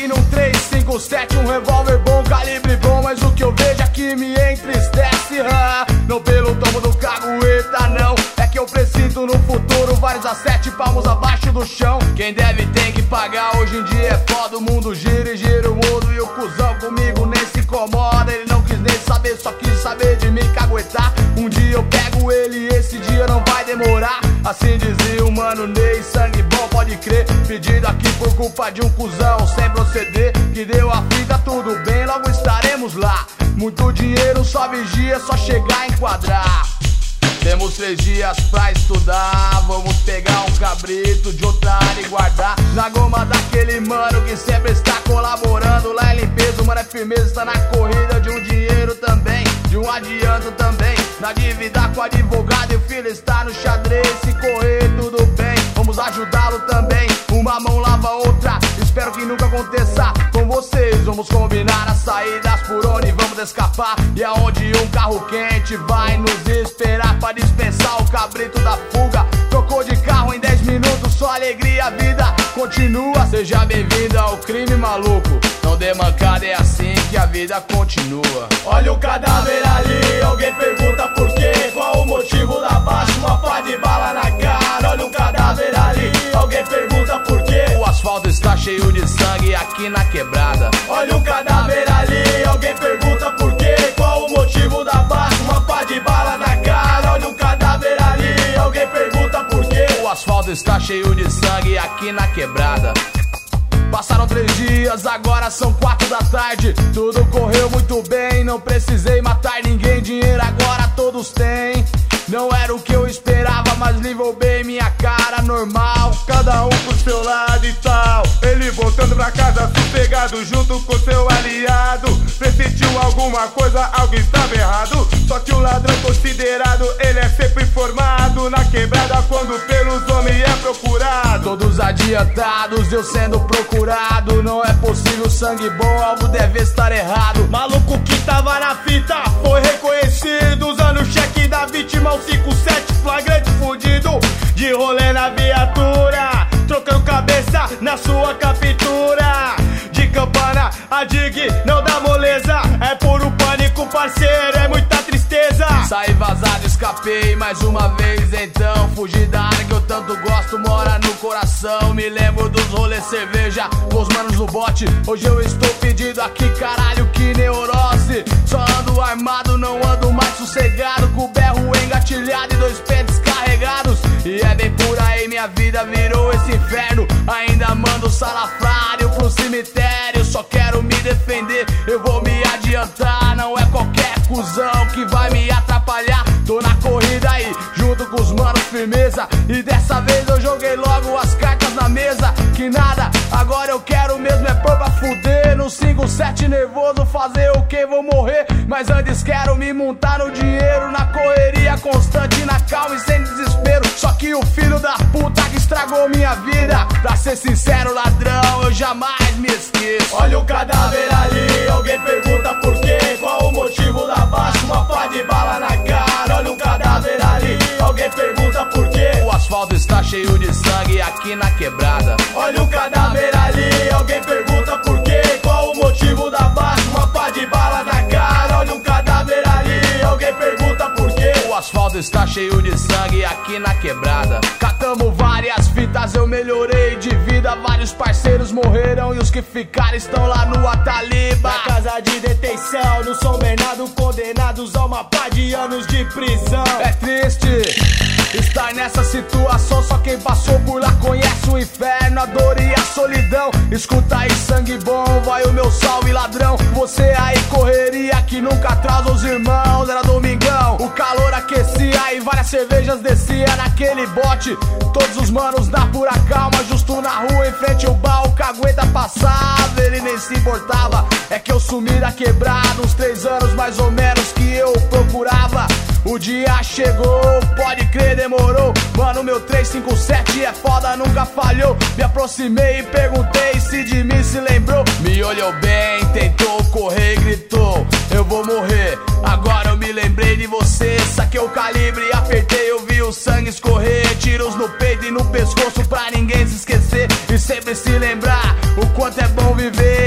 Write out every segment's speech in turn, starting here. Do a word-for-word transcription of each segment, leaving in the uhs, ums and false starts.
aqui num três cinco sete, um revólver bom, calibre bom, mas o que eu vejo aqui me entristece. ah, Não pelo tomo do cagueta, não, é que eu presinto no futuro vários a sete palmos abaixo do chão. Quem deve tem que pagar, hoje em dia é foda, o mundo gira e gira o mundo. E o cuzão comigo nem se incomoda, ele não quis nem saber, só quis saber de me caguetar. Um dia eu pego ele, esse dia não vai demorar. Assim dizia o mano Ney, sangue bom, pode crer. Pedido aqui por culpa de um cuzão sem proceder, que deu a fita, tudo bem, logo estaremos lá. Muito dinheiro, só vigia, só chegar e enquadrar. Temos três dias pra estudar, vamos pegar um cabrito de outra área e guardar na goma daquele mano que sempre está colaborando. Lá é limpeza, o mano é firmeza, está na corrida de um dinheiro também, de um adianto também. Na dívida com o advogado e o filho está no xadrez. Se correr tudo bem, vamos ajudá-lo também. Uma mão lava a outra, espero que nunca aconteça com vocês. Vamos combinar as saídas por onde vamos escapar e aonde um carro quente vai nos esperar pra dispensar o cabrito da fuga. Trocou de carro em dez minutos, só alegria, a vida continua. Seja bem-vindo ao crime, maluco, não dê mancada, é assim que a vida continua. Olha o cadáver ali, alguém pergunta por quê? Qual o motivo da baixa? Uma pá de bala na cara. Olha o cadáver ali, alguém pergunta por quê? O asfalto está cheio de sangue aqui na quebrada. Olha o cadáver ali, alguém pergunta por quê? Qual o motivo da baixa? Uma pá de bala na cara. Olha o cadáver ali, alguém pergunta por quê? O asfalto está cheio de sangue aqui na quebrada. Passaram três dias, agora são quatro da tarde. Tudo correu muito bem, não precisei matar ninguém. Dinheiro agora todos têm. Não era o que eu esperava, mas livrou bem minha cara, normal. Cada um pro seu lado e tal. Ele voltando pra casa sossegado junto com seu aliado. Pressentiu alguma coisa, algo estava errado. Só que o ladrão considerado, ele é sempre informado. Na quebrada quando pelos homens é procurado. Todos adiantados, eu sendo procurado. Não é possível, sangue bom, algo deve estar errado. Maluco que tava na fita foi reconhecido, usando o cheque da vítima, o cinco sete, flagrante fudido. De rolê na viatura, trocando cabeça na sua captura. De campana, a dig não dá moleza. É puro pânico, parceiro, é muita tristeza. Saí vazado, escapei mais uma vez então. Fugi da área que eu tanto gosto, mora no coração. Me lembro dos rolês cerveja, com os manos no bote. Hoje eu estou pedindo aqui, caralho, que neurose. Só ando armado, não ando mais sossegado. Com o berro engatilhado e dois pentes carregados. E é bem por aí, minha vida virou esse inferno. Ainda mando salafrário pro cemitério. Só quero me defender, eu vou me adiantar. Não é qualquer cuzão que vai me atrapalhar. Tô na corrida aí, junto com os manos, firmeza. E dessa vez eu joguei logo as cartas na mesa. Que nada, agora eu quero mesmo é pôr pra fuder. No cinco sete nervoso, fazer o que? Vou morrer. Mas antes quero me montar no dinheiro. Na correria constante, na calma e sem desespero. Só que o filho da puta que estragou minha vida. Pra ser sincero, ladrão, eu jamais me esqueço. Olha o cadáver ali, alguém pergunta por quê? Qual o motivo da baixa? Uma pá de bala na cara. Olha o cadáver ali, alguém pergunta por quê? O asfalto está cheio de sangue aqui na quebrada. Olha o cadáver ali, alguém pergunta por quê? Qual o motivo da baixa? Uma pá de bala na cara. Olha o cadáver ali, alguém pergunta por quê? O asfalto está cheio de sangue aqui na quebrada. Catamos várias fitas, eu melhorei de vida. Vários parceiros morreram e os que ficaram estão lá no Ataliba. Na casa de detenção, no São Bernardo, condenados a uma pá de anos de prisão. É triste estar nessa situação, só quem passou por lá conhece o inferno, a dor e a solidão. Escuta aí, sangue bom, vai o meu salve, ladrão. Você aí, correria que nunca atrasa os irmãos. Era domingão, o calor aquecia e várias cervejas descia naquele bote. Todos os manos na pura calma, justo na rua, em frente ao bar. O cagueta passava, ele nem se importava. É que eu sumi da quebrada, uns três anos mais ou menos que eu procurava. O dia chegou, pode crer, demorou. Mano, meu três cinco sete é foda, nunca falhou. Me aproximei e perguntei se de mim se lembrou. Me olhou bem, tentou correr e gritou: eu vou morrer. Agora eu me lembrei de você. Saquei o calibre, apertei, eu vi o sangue escorrer. Tiros no peito e no pescoço pra ninguém se esquecer. E sempre se lembrar o quanto é bom viver.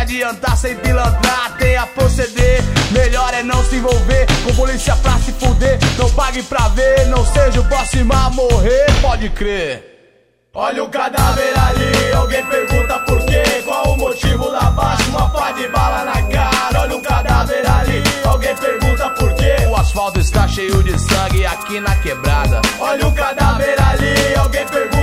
adiantar sem pilantrar, tem a proceder. Melhor é não se envolver com polícia pra se fuder. Não pague pra ver, não seja o próximo a morrer, pode crer. Olha o cadáver ali, alguém pergunta por quê? Qual o motivo da baixa? Uma pá de bala na cara. Olha o cadáver ali, alguém pergunta por quê? O asfalto está cheio de sangue aqui na quebrada. Olha o cadáver ali, alguém pergunta